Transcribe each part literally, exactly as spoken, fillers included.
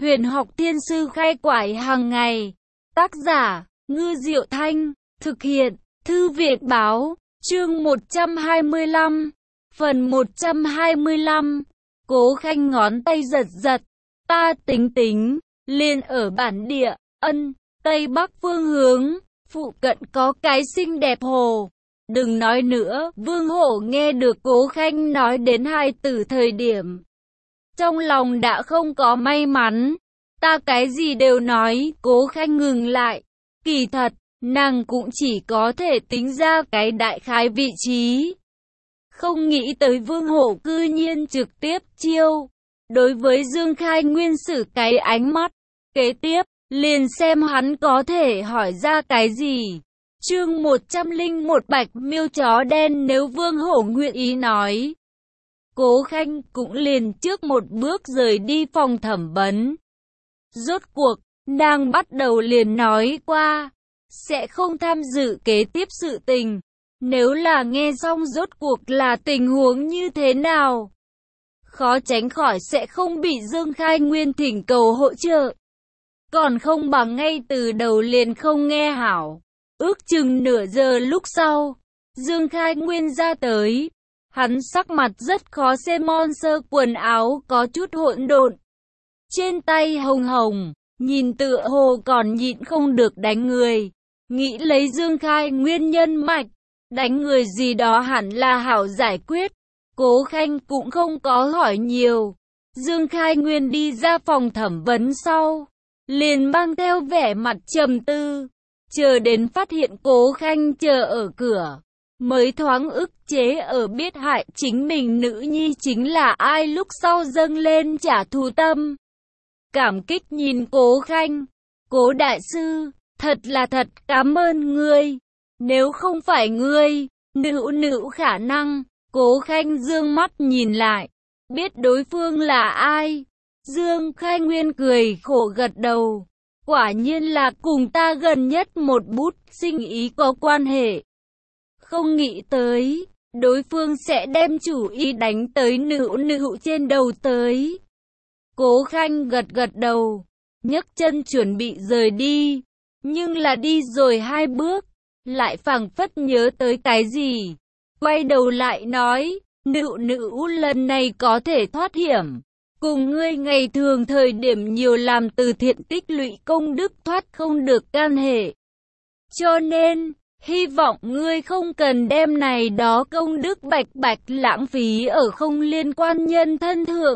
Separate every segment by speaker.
Speaker 1: Huyền học thiên sư khai quải hàng ngày. Tác giả, Ngư Diệu Thanh. Thực hiện, Thư viện báo. Chương một trăm hai mươi lăm. Phần một trăm hai mươi lăm. Cố Khanh ngón tay giật giật. Ta tính tính, liền ở bản địa, ân, Tây Bắc phương hướng, phụ cận có cái xinh đẹp hồ. Đừng nói nữa, Vương Hổ nghe được Cố Khanh nói đến hai từ thời điểm. Trong lòng đã không có may mắn. Ta cái gì đều nói, Cố Khanh ngừng lại. Kỳ thật, nàng cũng chỉ có thể tính ra cái đại khái vị trí. Không nghĩ tới Vương Hổ cư nhiên trực tiếp chiêu. Đối với Dương Khai Nguyên sử cái ánh mắt. Kế tiếp, liền xem hắn có thể hỏi ra cái gì. Chương một trăm lẻ một Bạch Miêu chó đen nếu Vương Hổ nguyện ý nói. Cố Khanh cũng liền trước một bước rời đi phòng thẩm vấn. Rốt cuộc, nàng bắt đầu liền nói qua, sẽ không tham dự kế tiếp sự tình. Nếu là nghe xong rốt cuộc là tình huống như thế nào, khó tránh khỏi sẽ không bị Dương Khai Nguyên thỉnh cầu hỗ trợ. Còn không bằng ngay từ đầu liền không nghe hảo. Ước chừng nửa giờ lúc sau, Dương Khai Nguyên ra tới. Hắn sắc mặt rất khó xem, sơ quần áo có chút hỗn độn. Trên tay hồng hồng, nhìn tựa hồ còn nhịn không được đánh người. Nghĩ lấy Dương Khai Nguyên nhân mạch, đánh người gì đó hẳn là hảo giải quyết. Cố Khanh cũng không có hỏi nhiều. Dương Khai Nguyên đi ra phòng thẩm vấn sau, liền mang theo vẻ mặt trầm tư. Chờ đến phát hiện Cố Khanh chờ ở cửa, mới thoáng ức chế ở biết hại chính mình nữ nhi chính là ai lúc sau dâng lên trả thù tâm. Cảm kích nhìn Cố Khanh. Cố đại sư, thật là thật cảm ơn ngươi. Nếu không phải ngươi, nữ nữ khả năng. Cố Khanh dương mắt nhìn lại, biết đối phương là ai. Dương Khai Nguyên cười khổ gật đầu. Quả nhiên là cùng ta gần nhất một bút sinh ý có quan hệ. Không nghĩ tới, đối phương sẽ đem chủ ý đánh tới nữ nữ trên đầu tới. Cố Khanh gật gật đầu, nhấc chân chuẩn bị rời đi. Nhưng là đi rồi hai bước, lại phảng phất nhớ tới cái gì. Quay đầu lại nói, nữ nữ lần này có thể thoát hiểm. Cùng ngươi ngày thường thời điểm nhiều làm từ thiện tích lũy công đức thoát không được can hệ. Cho nên, hy vọng ngươi không cần đem này đó công đức bạch bạch lãng phí ở không liên quan nhân thân thượng.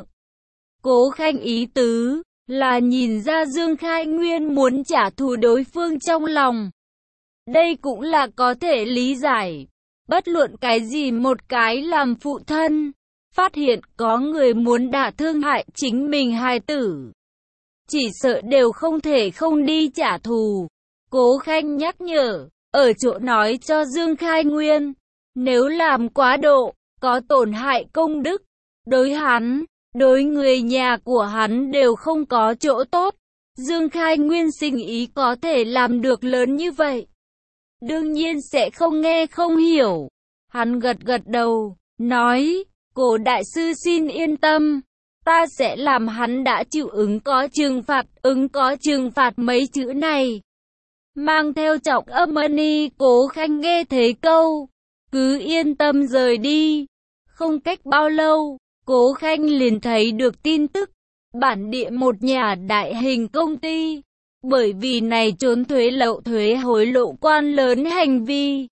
Speaker 1: Cố Khanh ý tứ, là nhìn ra Dương Khai Nguyên muốn trả thù đối phương trong lòng. Đây cũng là có thể lý giải. Bất luận cái gì một cái làm phụ thân, phát hiện có người muốn đả thương hại chính mình hài tử, chỉ sợ đều không thể không đi trả thù. Cố Khanh nhắc nhở, ở chỗ nói cho Dương Khai Nguyên, nếu làm quá độ, có tổn hại công đức, đối hắn, đối người nhà của hắn đều không có chỗ tốt. Dương Khai Nguyên sinh ý có thể làm được lớn như vậy, đương nhiên sẽ không nghe không hiểu. Hắn gật gật đầu, nói, Cố đại sư xin yên tâm, ta sẽ làm hắn đã chịu ứng có trừng phạt, ứng có trừng phạt mấy chữ này. Mang theo trọng âm ni, Cố Khanh nghe thấy câu, cứ yên tâm rời đi. Không cách bao lâu, Cố Khanh liền thấy được tin tức, bản địa một nhà đại hình công ty, bởi vì này trốn thuế lậu thuế hối lộ quan lớn hành vi,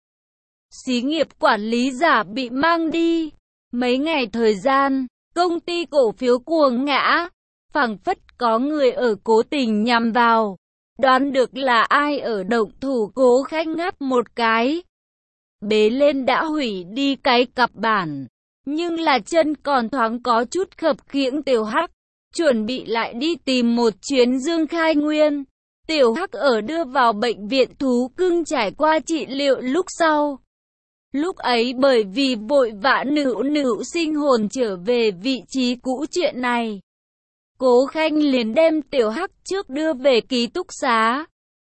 Speaker 1: xí nghiệp quản lý giả bị mang đi. Mấy ngày thời gian, công ty cổ phiếu cuồng ngã, phảng phất có người ở cố tình nhằm vào. Đoán được là ai ở động thủ, Cố Khanh ngáp một cái, bế lên đã hủy đi cái cặp bản, nhưng là chân còn thoáng có chút khập khiễng Tiểu Hắc, chuẩn bị lại đi tìm một chuyến Dương Khai Nguyên. Tiểu Hắc ở đưa vào bệnh viện thú cưng trải qua trị liệu lúc sau. Lúc ấy bởi vì vội vã nữ nữ sinh hồn trở về vị trí cũ chuyện này, Cố Khanh liền đem Tiểu Hắc trước đưa về ký túc xá.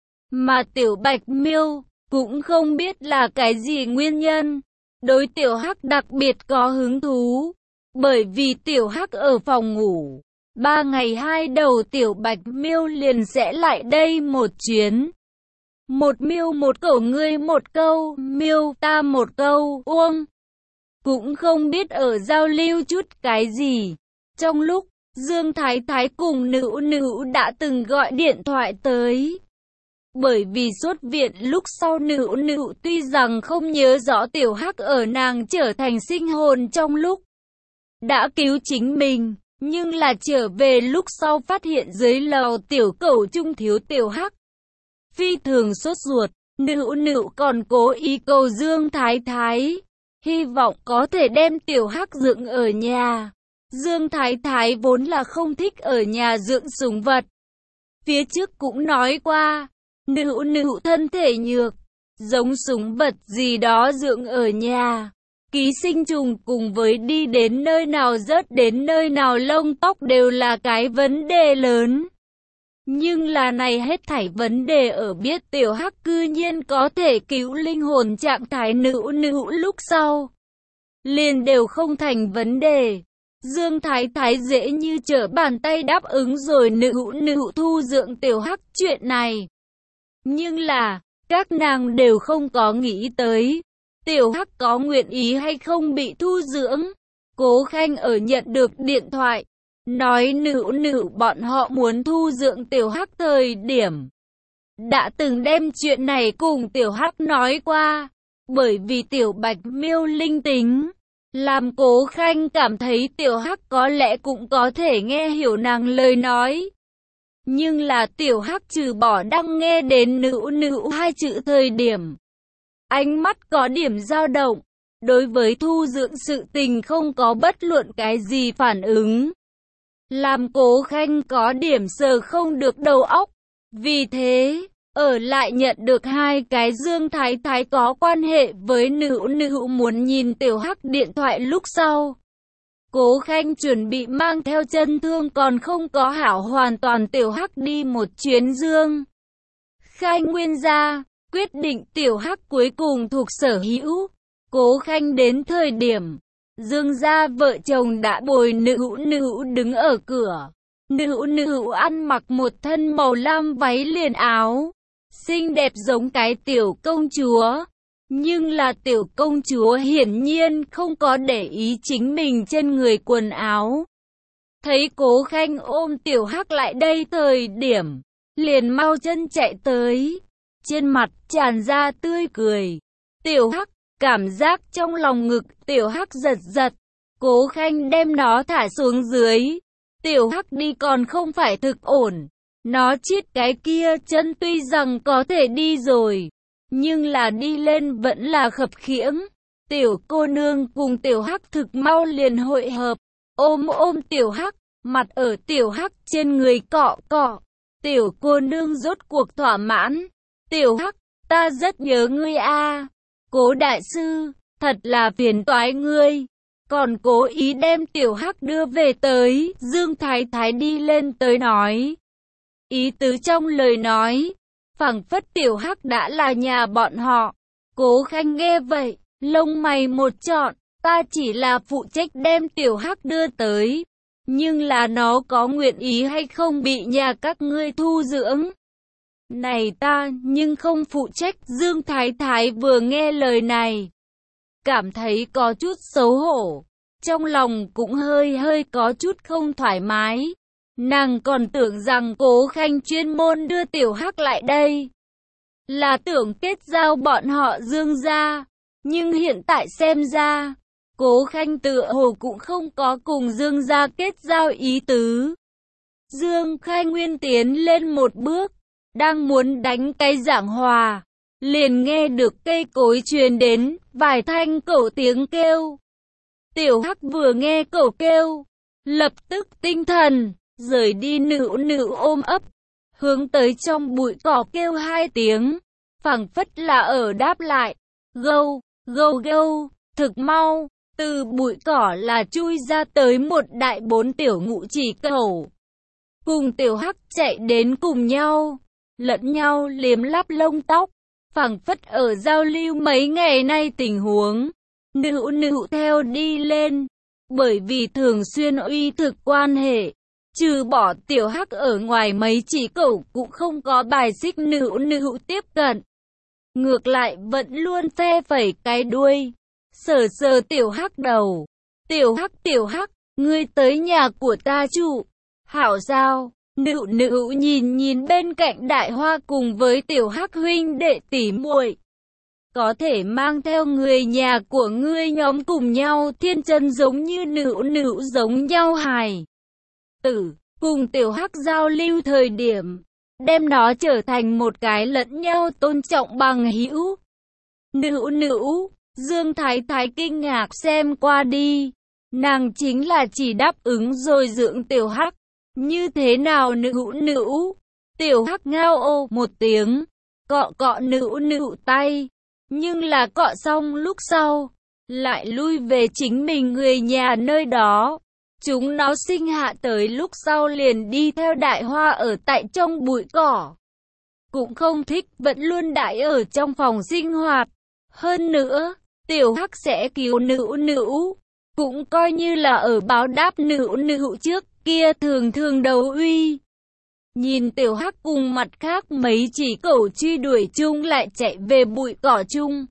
Speaker 1: Mà Tiểu Bạch Miêu cũng không biết là cái gì nguyên nhân, đối Tiểu Hắc đặc biệt có hứng thú, bởi vì Tiểu Hắc ở phòng ngủ, Ba ngày hai đầu tiểu bạch miêu liền sẽ lại đây một chuyến. Một miêu một cẩu, ngươi một câu, miêu ta một câu, uông. Cũng không biết ở giao lưu chút cái gì. Trong lúc Dương Thái Thái cùng Nữu Nữu đã từng gọi điện thoại tới. Bởi vì xuất viện lúc sau Nữu Nữu tuy rằng không nhớ rõ tiểu hắc ở nàng trở thành sinh hồn trong lúc đã cứu chính mình, nhưng là trở về lúc sau phát hiện dưới lò tiểu cẩu trung thiếu tiểu hắc. Phi thường sốt ruột, Nữu Nữu còn cố ý cầu Dương Thái Thái, hy vọng có thể đem tiểu hắc dưỡng ở nhà. Dương Thái Thái vốn là không thích ở nhà dưỡng sủng vật. Phía trước cũng nói qua, Nữu Nữu thân thể nhược, giống sủng vật gì đó dưỡng ở nhà. Ký sinh trùng cùng với đi đến nơi nào rớt đến nơi nào lông tóc đều là cái vấn đề lớn. Nhưng là này hết thảy vấn đề ở biết tiểu hắc cư nhiên có thể cứu linh hồn trạng thái Nữu Nữu lúc sau. Liền đều không thành vấn đề. Dương Thái Thái dễ như trở bàn tay đáp ứng rồi Nữu Nữu thu dưỡng tiểu hắc chuyện này. Nhưng là, các nàng đều không có nghĩ tới, tiểu hắc có nguyện ý hay không bị thu dưỡng. Cố Khanh ở nhận được điện thoại, nói Nữu Nữu bọn họ muốn thu dưỡng tiểu hắc thời điểm. Đã từng đem chuyện này cùng tiểu hắc nói qua, bởi vì tiểu bạch miêu linh tính. Làm Cố Khanh cảm thấy tiểu hắc có lẽ cũng có thể nghe hiểu nàng lời nói. Nhưng là tiểu hắc trừ bỏ đang nghe đến Nữu Nữu hai chữ thời điểm. Ánh mắt có điểm dao động, đối với thu dưỡng sự tình không có bất luận cái gì phản ứng. Làm Cố Khanh có điểm sờ không được đầu óc. Vì thế, ở lại nhận được hai cái Dương Thái Thái có quan hệ với Nữu Nữu muốn nhìn tiểu hắc điện thoại lúc sau. Cố Khanh chuẩn bị mang theo chân thương còn không có hảo hoàn toàn tiểu hắc đi một chuyến Dương Khai Nguyên gia, quyết định tiểu hắc cuối cùng thuộc sở hữu. Cố Khanh đến thời điểm, Dương gia vợ chồng đã bồi Nữu Nữu đứng ở cửa. Nữu Nữu ăn mặc một thân màu lam váy liền áo, xinh đẹp giống cái tiểu công chúa. Nhưng là tiểu công chúa hiển nhiên không có để ý chính mình trên người quần áo. Thấy Cố Khanh ôm tiểu hắc lại đây thời điểm, liền mau chân chạy tới. Trên mặt tràn ra tươi cười. Tiểu hắc, cảm giác trong lòng ngực tiểu hắc giật giật. Cố Khanh đem nó thả xuống dưới. Tiểu hắc đi còn không phải thực ổn. Nó chít cái kia chân tuy rằng có thể đi rồi, nhưng là đi lên vẫn là khập khiễng. Tiểu cô nương cùng tiểu hắc thực mau liền hội hợp, ôm ôm tiểu hắc, mặt ở tiểu hắc trên người cọ cọ. Tiểu cô nương rốt cuộc thỏa mãn. Tiểu hắc, ta rất nhớ ngươi a. Cố đại sư, thật là phiền toái ngươi. Còn cố ý đem tiểu hắc đưa về tới. Dương Thái Thái đi lên tới nói. Ý tứ trong lời nói, phảng phất tiểu hắc đã là nhà bọn họ. Cố Khanh nghe vậy, lông mày một trọn, ta chỉ là phụ trách đem tiểu hắc đưa tới. Nhưng là nó có nguyện ý hay không bị nhà các ngươi thu dưỡng? Này ta, nhưng không phụ trách. Dương Thái Thái vừa nghe lời này, cảm thấy có chút xấu hổ. Trong lòng cũng hơi hơi có chút không thoải mái. Nàng còn tưởng rằng Cố Khanh chuyên môn đưa tiểu hắc lại đây là tưởng kết giao bọn họ Dương gia. Nhưng hiện tại xem ra, Cố Khanh tựa hồ cũng không có cùng Dương gia kết giao ý tứ. Dương Khai Nguyên tiến lên một bước, đang muốn đánh cái giảng hòa, liền nghe được cây cối truyền đến vài thanh cẩu tiếng kêu. Tiểu hắc vừa nghe cẩu kêu, lập tức tinh thần, rời đi Nữu Nữu ôm ấp, hướng tới trong bụi cỏ kêu hai tiếng, phảng phất là ở đáp lại. Gâu, gâu gâu, thực mau, từ bụi cỏ là chui ra tới một đại bốn tiểu ngũ chỉ cẩu. Cùng tiểu hắc chạy đến cùng nhau, lẫn nhau liếm láp lông tóc, phảng phất ở giao lưu mấy ngày nay tình huống. Nữu Nữu theo đi lên, bởi vì thường xuyên uy thực quan hệ, Trừ bỏ tiểu hắc ở ngoài, mấy chỉ cẩu cũng không có bài xích Nữu Nữu tiếp cận. Ngược lại vẫn luôn phe phẩy cái đuôi, sờ sờ tiểu hắc đầu. Tiểu hắc tiểu hắc, ngươi tới nhà của ta trụ, hảo sao? Nữu Nữu nhìn nhìn bên cạnh Đại Hoa cùng với tiểu hắc huynh đệ tỉ muội. Có thể mang theo người nhà của ngươi nhóm cùng nhau thiên chân giống như Nữu Nữu giống nhau hài tử, cùng tiểu hắc giao lưu thời điểm, đem nó trở thành một cái lẫn nhau tôn trọng bằng hữu. Nữu Nữu, Dương Thái Thái kinh ngạc xem qua đi, nàng chính là chỉ đáp ứng rồi dưỡng tiểu hắc. Như thế nào Nữu Nữu? Tiểu hắc ngao ô một tiếng, cọ cọ Nữu Nữu tay, nhưng là cọ xong lúc sau, lại lui về chính mình người nhà nơi đó. Chúng nó sinh hạ tới lúc sau liền đi theo Đại Hoa ở tại trong bụi cỏ. Cũng không thích, vẫn luôn đãi ở trong phòng sinh hoạt. Hơn nữa, tiểu hắc sẽ cứu Nữu Nữu, cũng coi như là ở báo đáp Nữu Nữu trước kia thường thường đấu uy. Nhìn tiểu hắc cùng mặt khác mấy chỉ cẩu truy đuổi chung lại chạy về bụi cỏ chung.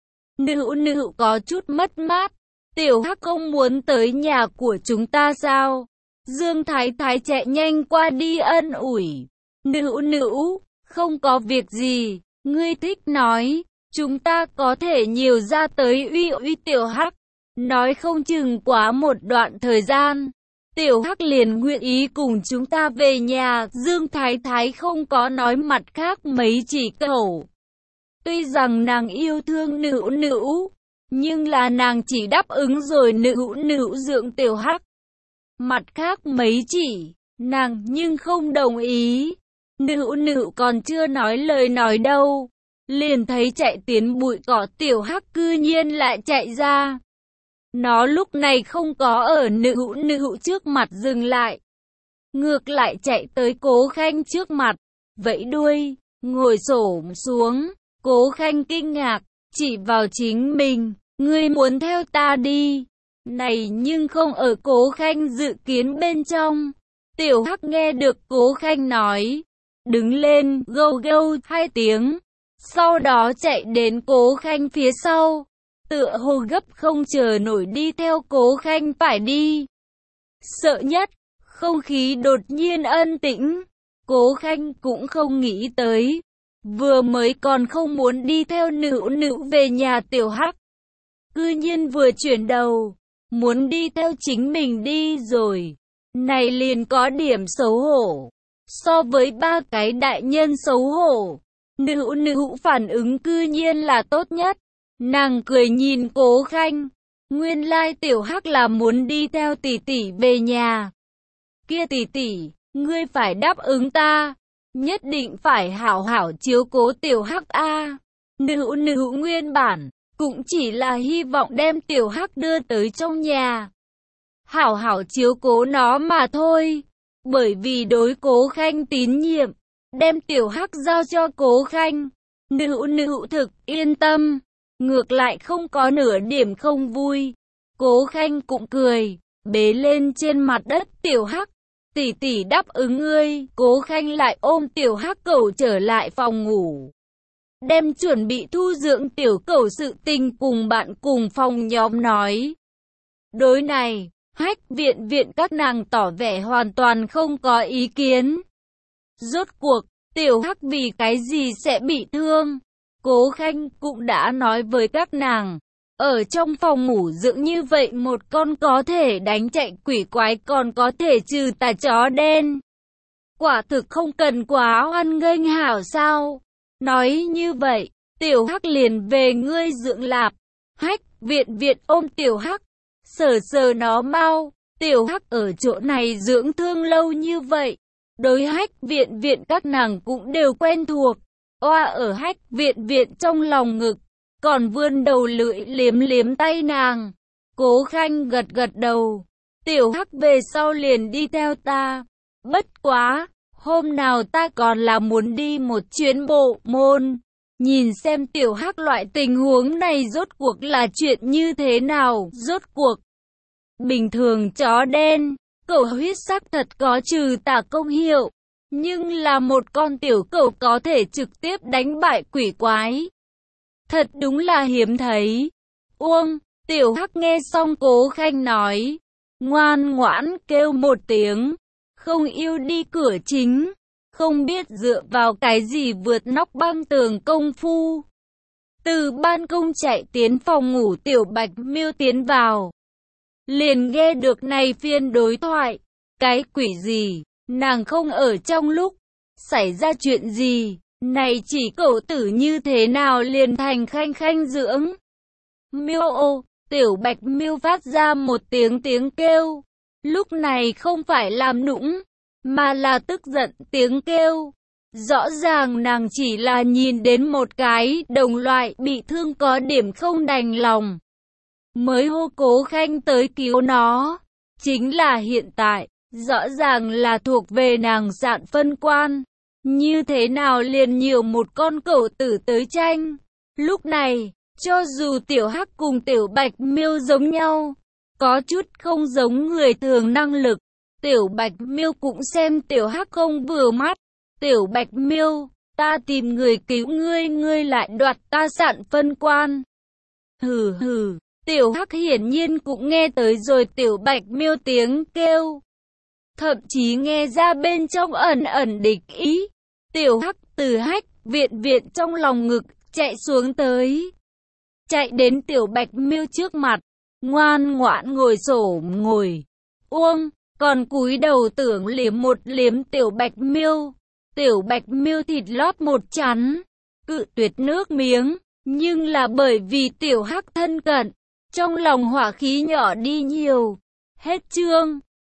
Speaker 1: Nữu Nữu có chút mất mát. Tiểu hắc không muốn tới nhà của chúng ta sao? Dương Thái Thái chạy nhanh qua đi ân ủi. Nữu Nữu, không có việc gì, ngươi thích nói, chúng ta có thể nhiều ra tới uy uy tiểu hắc. Nói không chừng quá một đoạn thời gian, tiểu hắc liền nguyện ý cùng chúng ta về nhà. Dương Thái Thái không có nói mặt khác mấy chỉ cẩu. Tuy rằng nàng yêu thương Nữu Nữu, nhưng là nàng chỉ đáp ứng rồi Nữu Nữu dưỡng tiểu hắc. Mặt khác mấy chỉ, nàng nhưng không đồng ý. Nữu Nữu còn chưa nói lời nói đâu, liền thấy chạy tiến bụi cỏ tiểu hắc cư nhiên lại chạy ra. Nó lúc này không có ở Nữu Nữu trước mặt dừng lại, ngược lại chạy tới Cố Khanh trước mặt, vẫy đuôi, ngồi xổm xuống. Cố Khanh kinh ngạc, chỉ vào chính mình, ngươi muốn theo ta đi. Này nhưng không ở Cố Khanh dự kiến bên trong. Tiểu hắc nghe được Cố Khanh nói, đứng lên, gâu gâu hai tiếng, sau đó chạy đến Cố Khanh phía sau, tựa hồ gấp không chờ nổi đi theo Cố Khanh phải đi. Sợ nhất, không khí đột nhiên ân tĩnh, Cố Khanh cũng không nghĩ tới, vừa mới còn không muốn đi theo Nữu Nữu về nhà tiểu hắc, cư nhiên vừa chuyển đầu, muốn đi theo chính mình đi rồi. Này liền có điểm xấu hổ. So với ba cái đại nhân xấu hổ, Nữu Nữu phản ứng cư nhiên là tốt nhất. Nàng cười nhìn Cố Khanh, nguyên lai tiểu hắc là muốn đi theo tỷ tỷ về nhà. Kia tỷ tỷ, ngươi phải đáp ứng ta, nhất định phải hảo hảo chiếu cố tiểu hắc a. Nữu Nữu nguyên bản cũng chỉ là hy vọng đem tiểu hắc đưa tới trong nhà, hảo hảo chiếu cố nó mà thôi. Bởi vì đối Cố Khanh tín nhiệm, đem tiểu hắc giao cho Cố Khanh, Nữu Nữu thực yên tâm, ngược lại không có nửa điểm không vui. Cố Khanh cũng cười, bế lên trên mặt đất tiểu hắc, tỷ tỷ đáp ứng ngươi. Cố Khanh lại ôm tiểu hắc cẩu trở lại phòng ngủ, đem chuẩn bị thu dưỡng tiểu cẩu sự tình cùng bạn cùng phòng nhóm nói. Đối này, Hách viện viện các nàng tỏ vẻ hoàn toàn không có ý kiến. Rốt cuộc, tiểu hắc vì cái gì sẽ bị thương? Cố Khanh cũng đã nói với các nàng, ở trong phòng ngủ dưỡng như vậy một con có thể đánh chạy quỷ quái còn có thể trừ tà chó đen. Quả thực không cần quá hoan nghênh hảo sao? Nói như vậy, tiểu hắc liền về ngươi dưỡng lạp. Hách viện viện ôm tiểu hắc, sờ sờ nó mau. Tiểu hắc ở chỗ này dưỡng thương lâu như vậy, đối Hách viện viện các nàng cũng đều quen thuộc. Oa ở Hách viện viện trong lòng ngực, còn vươn đầu lưỡi liếm liếm tay nàng. Cố Khanh gật gật đầu, tiểu hắc về sau liền đi theo ta. Bất quá, hôm nào ta còn là muốn đi một chuyến bộ môn, nhìn xem tiểu hắc loại tình huống này rốt cuộc là chuyện như thế nào. Rốt cuộc, bình thường chó đen, Cẩu huyết sắc thật có trừ tà công hiệu, nhưng là một con tiểu cẩu có thể trực tiếp đánh bại quỷ quái. Thật đúng là hiếm thấy. Uông, tiểu hắc nghe xong Cố Khanh nói, ngoan ngoãn kêu một tiếng, không yêu đi cửa chính, không biết dựa vào cái gì vượt nóc băng tường công phu. Từ ban công chạy tiến phòng ngủ Tiểu Bạch Miêu tiến vào, liền nghe được này phiên đối thoại. Cái quỷ gì, nàng không ở trong lúc xảy ra chuyện gì, này chỉ cậu tử như thế nào liền thành Khanh Khanh dưỡng. Miêu ô, Tiểu Bạch Miêu phát ra một tiếng tiếng kêu, lúc này không phải làm nũng, mà là tức giận tiếng kêu. Rõ ràng nàng chỉ là nhìn đến một cái đồng loại bị thương có điểm không đành lòng, mới hô Cố Khanh tới cứu nó. Chính là hiện tại, rõ ràng là thuộc về nàng Dạn phân quan, như thế nào liền nhiều một con cẩu tử tới tranh. Lúc này, cho dù Tiểu Hắc cùng Tiểu Bạch Miêu giống nhau, có chút không giống người thường năng lực, Tiểu Bạch Miêu cũng xem Tiểu Hắc không vừa mắt. Tiểu Bạch Miêu, ta tìm người cứu ngươi, ngươi lại đoạt ta Dạn phân quan. Hừ hừ, Tiểu Hắc hiển nhiên cũng nghe tới rồi Tiểu Bạch Miêu tiếng kêu, thậm chí nghe ra bên trong ẩn ẩn địch ý. Tiểu Hắc từ hách viện viện trong lòng ngực chạy xuống tới, chạy đến Tiểu Bạch Miêu trước mặt, ngoan ngoãn ngồi xổm ngồi. Uông, còn cúi đầu tưởng liếm một liếm Tiểu Bạch Miêu. Tiểu Bạch Miêu thịt lót một chắn, cự tuyệt nước miếng, nhưng là bởi vì Tiểu Hắc thân cận, trong lòng hỏa khí nhỏ đi nhiều. Hết chương.